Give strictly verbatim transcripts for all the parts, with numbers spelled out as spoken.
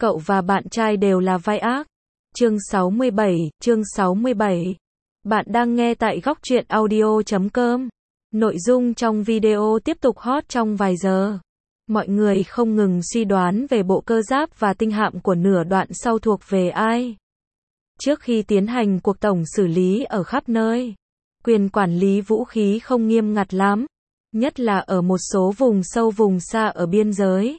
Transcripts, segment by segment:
Cậu và bạn trai đều là vai ác. Chương sáu mươi bảy, chương sáu mươi bảy. Bạn đang nghe tại góc truyện audio chấm com. Nội dung trong video tiếp tục hot trong vài giờ. Mọi người không ngừng suy đoán về bộ cơ giáp và tinh hạm của nửa đoạn sau thuộc về ai. Trước khi tiến hành cuộc tổng xử lý ở khắp nơi, quyền quản lý vũ khí không nghiêm ngặt lắm, nhất là ở một số vùng sâu vùng xa ở biên giới.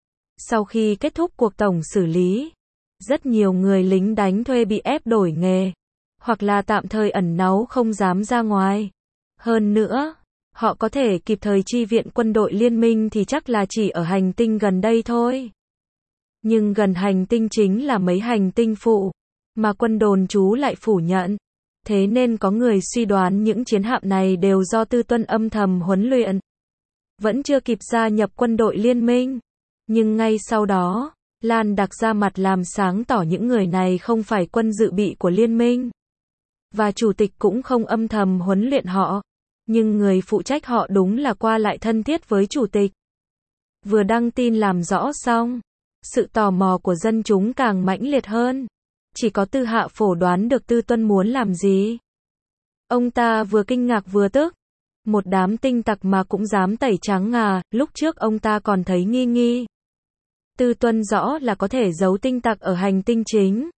Sau khi kết thúc cuộc tổng xử lý, rất nhiều người lính đánh thuê bị ép đổi nghề, hoặc là tạm thời ẩn náu không dám ra ngoài. Hơn nữa, họ có thể kịp thời chi viện quân đội liên minh thì chắc là chỉ ở hành tinh gần đây thôi. Nhưng gần hành tinh chính là mấy hành tinh phụ, mà quân đồn trú lại phủ nhận. Thế nên có người suy đoán những chiến hạm này đều do Tư Tuân âm thầm huấn luyện. Vẫn chưa kịp gia nhập quân đội liên minh. Nhưng ngay sau đó, Lan Đặc ra mặt làm sáng tỏ những người này không phải quân dự bị của liên minh. Và chủ tịch cũng không âm thầm huấn luyện họ. Nhưng người phụ trách họ đúng là qua lại thân thiết với chủ tịch. Vừa đăng tin làm rõ xong, sự tò mò của dân chúng càng mãnh liệt hơn. Chỉ có Tư Hạ Phổ đoán được Tư Tuân muốn làm gì. Ông ta vừa kinh ngạc vừa tức. Một đám tinh tặc mà cũng dám tẩy trắng ngà, lúc trước ông ta còn thấy nghi nghi. Tư Tuân rõ là có thể giấu tinh tặc ở hành tinh chính.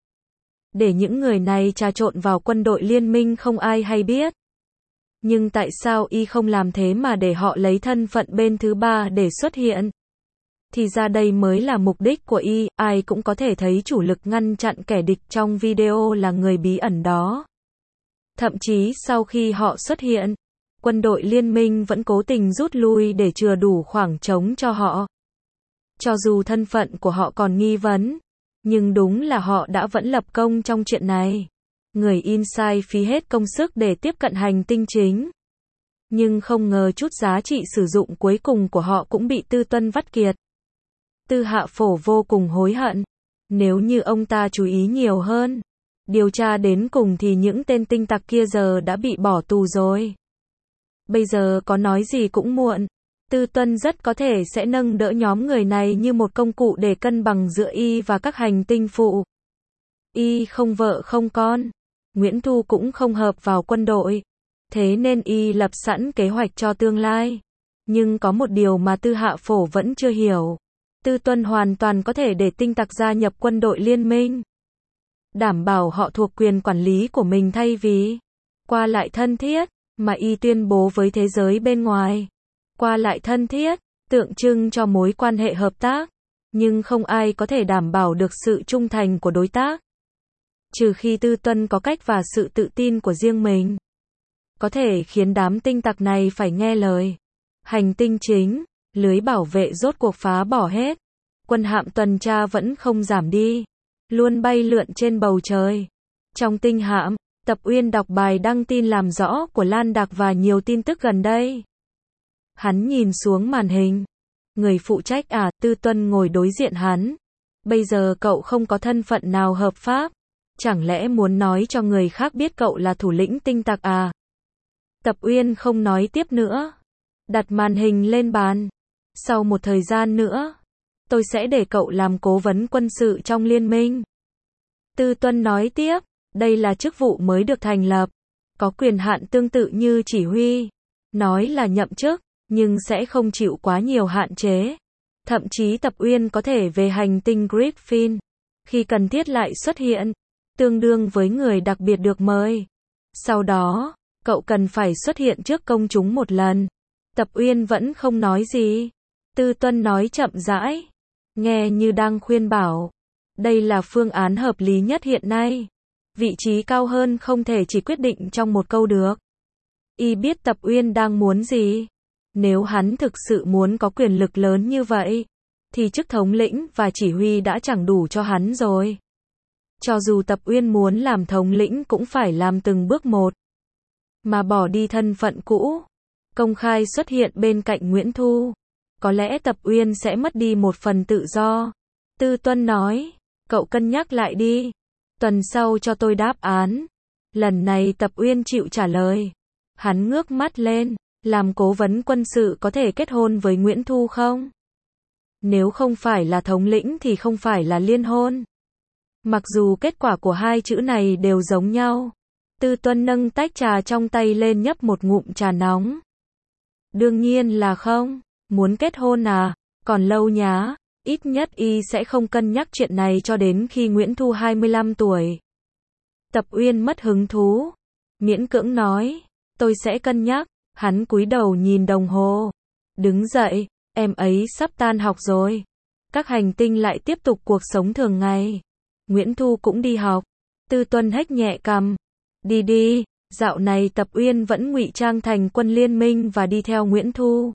Để những người này trà trộn vào quân đội liên minh không ai hay biết. Nhưng tại sao y không làm thế mà để họ lấy thân phận bên thứ ba để xuất hiện? Thì ra đây mới là mục đích của y, ai cũng có thể thấy chủ lực ngăn chặn kẻ địch trong video là người bí ẩn đó. Thậm chí sau khi họ xuất hiện, quân đội liên minh vẫn cố tình rút lui để chừa đủ khoảng trống cho họ. Cho dù thân phận của họ còn nghi vấn, nhưng đúng là họ đã vẫn lập công trong chuyện này. Người Inside phí hết công sức để tiếp cận hành tinh chính. Nhưng không ngờ chút giá trị sử dụng cuối cùng của họ cũng bị Tư Tuân vắt kiệt. Tư Hạ Phổ vô cùng hối hận. Nếu như ông ta chú ý nhiều hơn, điều tra đến cùng thì những tên tinh tặc kia giờ đã bị bỏ tù rồi. Bây giờ có nói gì cũng muộn. Tư Tuân rất có thể sẽ nâng đỡ nhóm người này như một công cụ để cân bằng giữa y và các hành tinh phụ. Y không vợ không con. Nguyễn Thu cũng không hợp vào quân đội. Thế nên y lập sẵn kế hoạch cho tương lai. Nhưng có một điều mà Tư Hạ Phổ vẫn chưa hiểu. Tư Tuân hoàn toàn có thể để tinh tặc gia nhập quân đội liên minh. Đảm bảo họ thuộc quyền quản lý của mình thay vì qua lại thân thiết, mà y tuyên bố với thế giới bên ngoài. Qua lại thân thiết, tượng trưng cho mối quan hệ hợp tác. Nhưng không ai có thể đảm bảo được sự trung thành của đối tác. Trừ khi Tư Tuân có cách và sự tự tin của riêng mình. Có thể khiến đám tinh tặc này phải nghe lời. Hành tinh chính, lưới bảo vệ rốt cuộc phá bỏ hết. Quân hạm tuần tra vẫn không giảm đi. Luôn bay lượn trên bầu trời. Trong tinh hạm, Tập Uyên đọc bài đăng tin làm rõ của Lan Đặc và nhiều tin tức gần đây. Hắn nhìn xuống màn hình. Người phụ trách à, Tư Tuân ngồi đối diện hắn. Bây giờ cậu không có thân phận nào hợp pháp. Chẳng lẽ muốn nói cho người khác biết cậu là thủ lĩnh tinh tặc à? Tập Uyên không nói tiếp nữa. Đặt màn hình lên bàn. Sau một thời gian nữa, tôi sẽ để cậu làm cố vấn quân sự trong liên minh. Tư Tuân nói tiếp, đây là chức vụ mới được thành lập. Có quyền hạn tương tự như chỉ huy. Nói là nhậm chức, nhưng sẽ không chịu quá nhiều hạn chế. Thậm chí Tập Uyên có thể về hành tinh Griffin. Khi cần thiết lại xuất hiện. Tương đương với người đặc biệt được mời. Sau đó, cậu cần phải xuất hiện trước công chúng một lần. Tập Uyên vẫn không nói gì. Tư Tuân nói chậm rãi. Nghe như đang khuyên bảo. Đây là phương án hợp lý nhất hiện nay. Vị trí cao hơn không thể chỉ quyết định trong một câu được. Y biết Tập Uyên đang muốn gì. Nếu hắn thực sự muốn có quyền lực lớn như vậy, thì chức thống lĩnh và chỉ huy đã chẳng đủ cho hắn rồi. Cho dù Tập Uyên muốn làm thống lĩnh cũng phải làm từng bước một. Mà bỏ đi thân phận cũ. Công khai xuất hiện bên cạnh Nguyễn Thu. Có lẽ Tập Uyên sẽ mất đi một phần tự do. Tư Tuân nói. Cậu cân nhắc lại đi. Tuần sau cho tôi đáp án. Lần này Tập Uyên chịu trả lời. Hắn ngước mắt lên. Làm cố vấn quân sự có thể kết hôn với Nguyễn Thu không? Nếu không phải là thống lĩnh thì không phải là liên hôn. Mặc dù kết quả của hai chữ này đều giống nhau. Tư Tuân nâng tách trà trong tay lên nhấp một ngụm trà nóng. Đương nhiên là không. Muốn kết hôn à? Còn lâu nhá. Ít nhất y sẽ không cân nhắc chuyện này cho đến khi Nguyễn Thu hai mươi lăm tuổi. Tập Uyên mất hứng thú. Miễn cưỡng nói. Tôi sẽ cân nhắc. Hắn cúi đầu nhìn đồng hồ. Đứng dậy. Em ấy sắp tan học rồi. Các hành tinh lại tiếp tục cuộc sống thường ngày. Nguyễn Thu cũng đi học. Tư Tuân hếch nhẹ cằm. Đi đi. Dạo này Tập Uyên vẫn ngụy trang thành quân liên minh và đi theo Nguyễn Thu.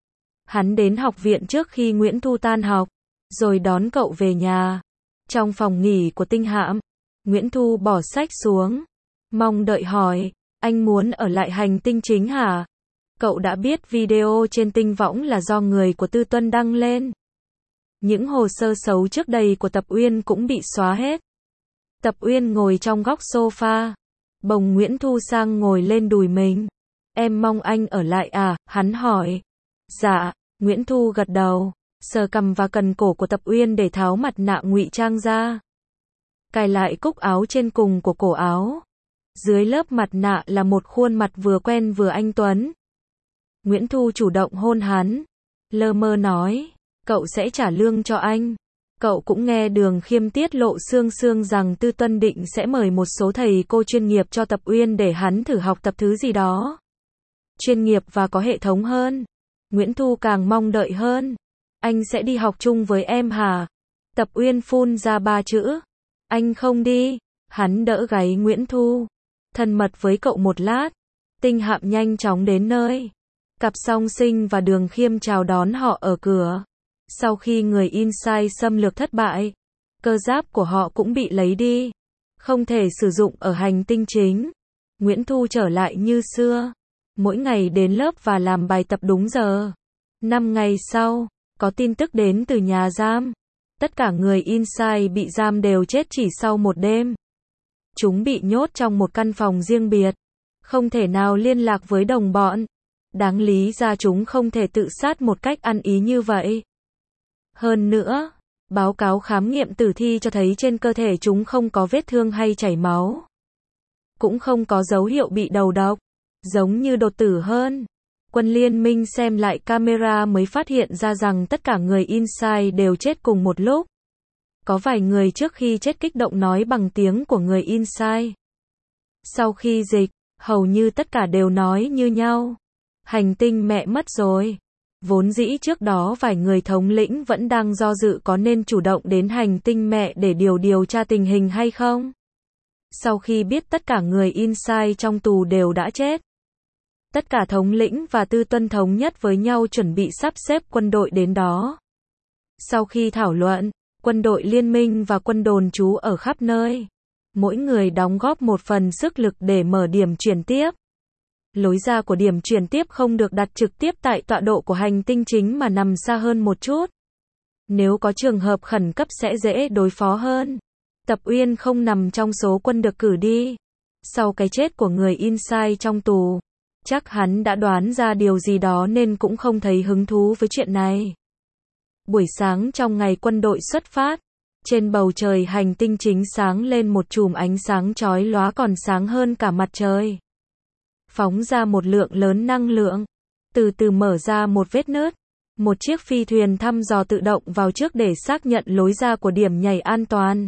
Hắn đến học viện trước khi Nguyễn Thu tan học, rồi đón cậu về nhà. Trong phòng nghỉ của Tinh Hạm, Nguyễn Thu bỏ sách xuống, mong đợi hỏi, anh muốn ở lại hành tinh chính hả? Cậu đã biết video trên Tinh Võng là do người của Tư Tuân đăng lên. Những hồ sơ xấu trước đây của Tập Uyên cũng bị xóa hết. Tập Uyên ngồi trong góc sofa, bồng Nguyễn Thu sang ngồi lên đùi mình. Em mong anh ở lại à? Hắn hỏi. Dạ, Nguyễn Thu gật đầu, sờ cằm và cần cổ của Tập Uyên để tháo mặt nạ ngụy trang ra. Cài lại cúc áo trên cùng của cổ áo. Dưới lớp mặt nạ là một khuôn mặt vừa quen vừa anh tuấn. Nguyễn Thu chủ động hôn hắn. Lơ mơ nói, cậu sẽ trả lương cho anh. Cậu cũng nghe Đường Khiêm tiết lộ sương sương rằng Tư Tuân định sẽ mời một số thầy cô chuyên nghiệp cho Tập Uyên để hắn thử học tập thứ gì đó. Chuyên nghiệp và có hệ thống hơn. Nguyễn Thu càng mong đợi hơn. Anh sẽ đi học chung với em hả? Tập Uyên phun ra ba chữ. Anh không đi. Hắn đỡ gáy Nguyễn Thu. Thân mật với cậu một lát. Tinh Hạm nhanh chóng đến nơi. Cặp song sinh và Đường Khiêm chào đón họ ở cửa. Sau khi người Inside xâm lược thất bại, cơ giáp của họ cũng bị lấy đi. Không thể sử dụng ở hành tinh chính. Nguyễn Thu trở lại như xưa. Mỗi ngày đến lớp và làm bài tập đúng giờ. Năm ngày sau, có tin tức đến từ nhà giam. Tất cả người Inside bị giam đều chết chỉ sau một đêm. Chúng bị nhốt trong một căn phòng riêng biệt. Không thể nào liên lạc với đồng bọn. Đáng lý ra chúng không thể tự sát một cách ăn ý như vậy. Hơn nữa, báo cáo khám nghiệm tử thi cho thấy trên cơ thể chúng không có vết thương hay chảy máu. Cũng không có dấu hiệu bị đầu độc. Giống như đột tử hơn. Quân liên minh xem lại camera mới phát hiện ra rằng tất cả người Inside đều chết cùng một lúc. Có vài người trước khi chết kích động nói bằng tiếng của người Inside. Sau khi dịch, hầu như tất cả đều nói như nhau. Hành tinh mẹ mất rồi. Vốn dĩ trước đó vài người thống lĩnh vẫn đang do dự có nên chủ động đến hành tinh mẹ để điều điều tra tình hình hay không. Sau khi biết tất cả người Inside trong tù đều đã chết, tất cả thống lĩnh và Tư Tuân thống nhất với nhau chuẩn bị sắp xếp quân đội đến đó. Sau khi thảo luận, quân đội liên minh và quân đồn trú ở khắp nơi. Mỗi người đóng góp một phần sức lực để mở điểm chuyển tiếp. Lối ra của điểm chuyển tiếp không được đặt trực tiếp tại tọa độ của hành tinh chính mà nằm xa hơn một chút. Nếu có trường hợp khẩn cấp sẽ dễ đối phó hơn. Tập Uyên không nằm trong số quân được cử đi. Sau cái chết của người Inside trong tù, chắc hắn đã đoán ra điều gì đó nên cũng không thấy hứng thú với chuyện này. Buổi sáng trong ngày quân đội xuất phát, trên bầu trời hành tinh chính sáng lên một chùm ánh sáng chói lóa còn sáng hơn cả mặt trời. Phóng ra một lượng lớn năng lượng, từ từ mở ra một vết nứt. Một chiếc phi thuyền thăm dò tự động vào trước để xác nhận lối ra của điểm nhảy an toàn.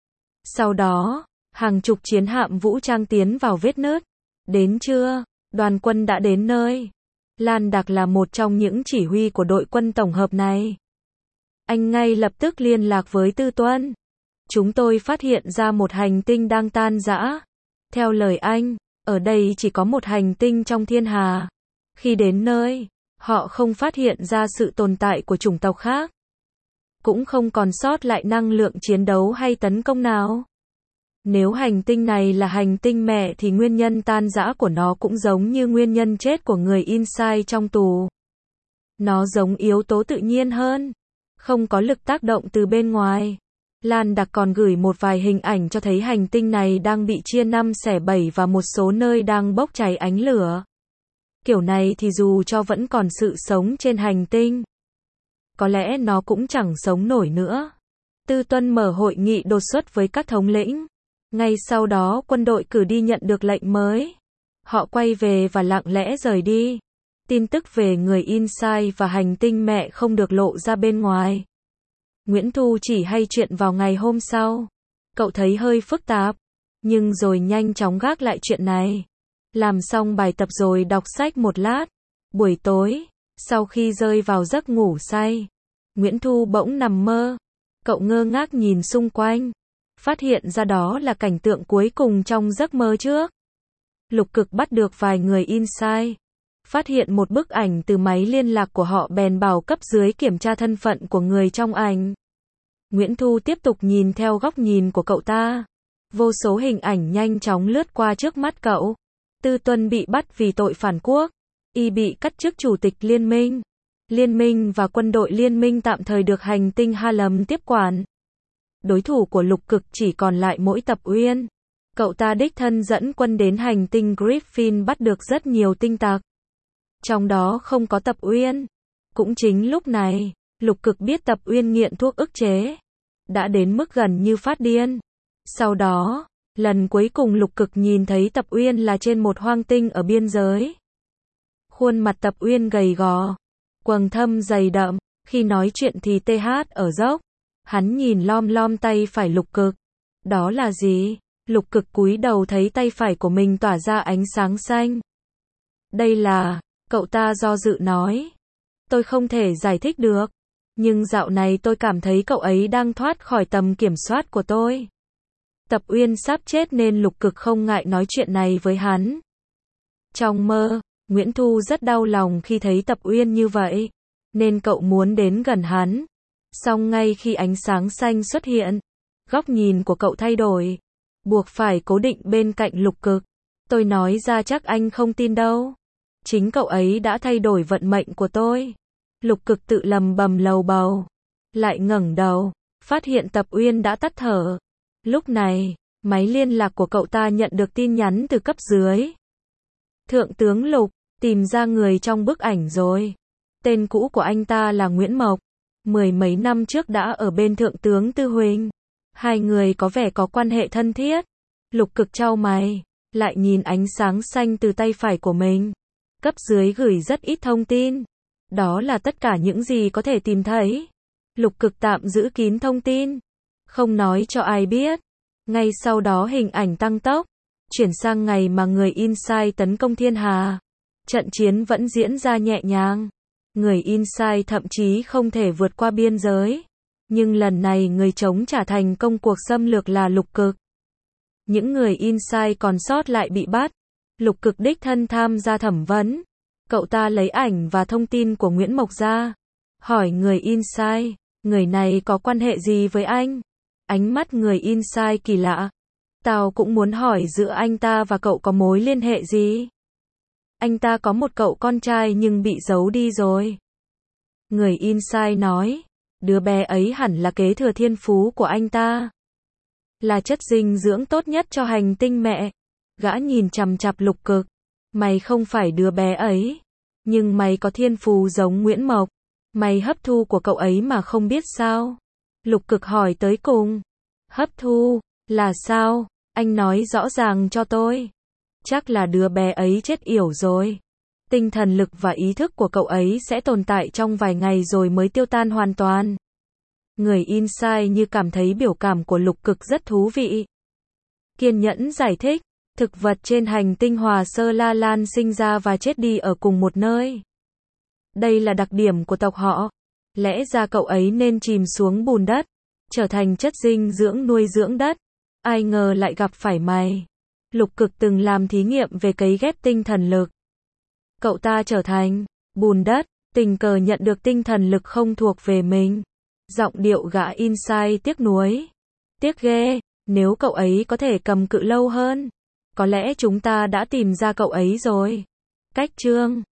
Sau đó, hàng chục chiến hạm vũ trang tiến vào vết nứt. Đến trưa, đoàn quân đã đến nơi. Lan Đặc là một trong những chỉ huy của đội quân tổng hợp này. Anh ngay lập tức liên lạc với Tư Tuân. Chúng tôi phát hiện ra một hành tinh đang tan rã. Theo lời anh, ở đây chỉ có một hành tinh trong thiên hà. Khi đến nơi, họ không phát hiện ra sự tồn tại của chủng tộc khác. Cũng không còn sót lại năng lượng chiến đấu hay tấn công nào. Nếu hành tinh này là hành tinh mẹ thì nguyên nhân tan rã của nó cũng giống như nguyên nhân chết của người Inside trong tù. Nó giống yếu tố tự nhiên hơn, không có lực tác động từ bên ngoài. Lan Đặc còn gửi một vài hình ảnh cho thấy hành tinh này đang bị chia năm xẻ bảy và một số nơi đang bốc cháy ánh lửa. Kiểu này thì dù cho vẫn còn sự sống trên hành tinh, có lẽ nó cũng chẳng sống nổi nữa. Tư Tuân mở hội nghị đột xuất với các thống lĩnh. Ngay sau đó quân đội cử đi nhận được lệnh mới. Họ quay về và lặng lẽ rời đi. Tin tức về người Inside và hành tinh mẹ không được lộ ra bên ngoài. Nguyễn Thu chỉ hay chuyện vào ngày hôm sau. Cậu thấy hơi phức tạp, nhưng rồi nhanh chóng gác lại chuyện này. Làm xong bài tập rồi đọc sách một lát. Buổi tối, sau khi rơi vào giấc ngủ say, Nguyễn Thu bỗng nằm mơ. Cậu ngơ ngác nhìn xung quanh, phát hiện ra đó là cảnh tượng cuối cùng trong giấc mơ trước. Lục Cực bắt được vài người Inside, phát hiện một bức ảnh từ máy liên lạc của họ bèn bảo cấp dưới kiểm tra thân phận của người trong ảnh. Nguyễn Thu tiếp tục nhìn theo góc nhìn của cậu ta. Vô số hình ảnh nhanh chóng lướt qua trước mắt cậu. Tư Tuân bị bắt vì tội phản quốc. Y bị cắt chức chủ tịch liên minh. Liên minh và quân đội liên minh tạm thời được hành tinh Harlem tiếp quản. Đối thủ của Lục Cực chỉ còn lại mỗi Tập Uyên. Cậu ta đích thân dẫn quân đến hành tinh Griffin bắt được rất nhiều tinh tặc. Trong đó không có Tập Uyên. Cũng chính lúc này, Lục Cực biết Tập Uyên nghiện thuốc ức chế. Đã đến mức gần như phát điên. Sau đó, lần cuối cùng Lục Cực nhìn thấy Tập Uyên là trên một hoang tinh ở biên giới. Khuôn mặt Tập Uyên gầy gò, quầng thâm dày đậm, khi nói chuyện thì tê hát ở dốc. Hắn nhìn lom lom tay phải Lục Cực. Đó là gì? Lục Cực cúi đầu thấy tay phải của mình tỏa ra ánh sáng xanh. Đây là, cậu ta do dự nói. Tôi không thể giải thích được. Nhưng dạo này tôi cảm thấy cậu ấy đang thoát khỏi tầm kiểm soát của tôi. Tập Uyên sắp chết nên Lục Cực không ngại nói chuyện này với hắn. Trong mơ, Nguyễn Thu rất đau lòng khi thấy Tập Uyên như vậy, nên cậu muốn đến gần hắn. Song ngay khi ánh sáng xanh xuất hiện, góc nhìn của cậu thay đổi, buộc phải cố định bên cạnh Lục Cực. Tôi nói ra chắc anh không tin đâu. Chính cậu ấy đã thay đổi vận mệnh của tôi. Lục Cực tự lầm bầm lầu bầu, lại ngẩng đầu, phát hiện Tập Uyên đã tắt thở. Lúc này, máy liên lạc của cậu ta nhận được tin nhắn từ cấp dưới. Thượng tướng Lục, tìm ra người trong bức ảnh rồi. Tên cũ của anh ta là Nguyễn Mộc. Mười mấy năm trước đã ở bên Thượng tướng Tư Huỳnh. Hai người có vẻ có quan hệ thân thiết. Lục Cực chau mày, lại nhìn ánh sáng xanh từ tay phải của mình. Cấp dưới gửi rất ít thông tin. Đó là tất cả những gì có thể tìm thấy. Lục Cực tạm giữ kín thông tin, không nói cho ai biết. Ngay sau đó hình ảnh tăng tốc, chuyển sang ngày mà người Inside tấn công Thiên Hà. Trận chiến vẫn diễn ra nhẹ nhàng. Người Inside thậm chí không thể vượt qua biên giới. Nhưng lần này người chống trả thành công cuộc xâm lược là Lục Cực. Những người Inside còn sót lại bị bắt. Lục Cực đích thân tham gia thẩm vấn. Cậu ta lấy ảnh và thông tin của Nguyễn Mộc ra. Hỏi người Inside, người này có quan hệ gì với anh? Ánh mắt người Inside kỳ lạ. Tao cũng muốn hỏi giữa anh ta và cậu có mối liên hệ gì? Anh ta có một cậu con trai nhưng bị giấu đi rồi. Người Inside nói, đứa bé ấy hẳn là kế thừa thiên phú của anh ta. Là chất dinh dưỡng tốt nhất cho hành tinh mẹ. Gã nhìn chằm chằm Lục Cực. Mày không phải đứa bé ấy. Nhưng mày có thiên phú giống Nguyễn Mộc. Mày hấp thu của cậu ấy mà không biết sao? Lục Cực hỏi tới cùng. Hấp thu, là sao? Anh nói rõ ràng cho tôi. Chắc là đứa bé ấy chết yểu rồi. Tinh thần lực và ý thức của cậu ấy sẽ tồn tại trong vài ngày rồi mới tiêu tan hoàn toàn. Người Inside như cảm thấy biểu cảm của Lục Cực rất thú vị. Kiên nhẫn giải thích, thực vật trên hành tinh Hòa Sơ La Lan sinh ra và chết đi ở cùng một nơi. Đây là đặc điểm của tộc họ. Lẽ ra cậu ấy nên chìm xuống bùn đất, trở thành chất dinh dưỡng nuôi dưỡng đất. Ai ngờ lại gặp phải mày. Lục Cực từng làm thí nghiệm về cấy ghép tinh thần lực. Cậu ta trở thành bùn đất, tình cờ nhận được tinh thần lực không thuộc về mình. Giọng điệu gã Inside tiếc nuối. Tiếc ghê, nếu cậu ấy có thể cầm cự lâu hơn, có lẽ chúng ta đã tìm ra cậu ấy rồi. Cách chương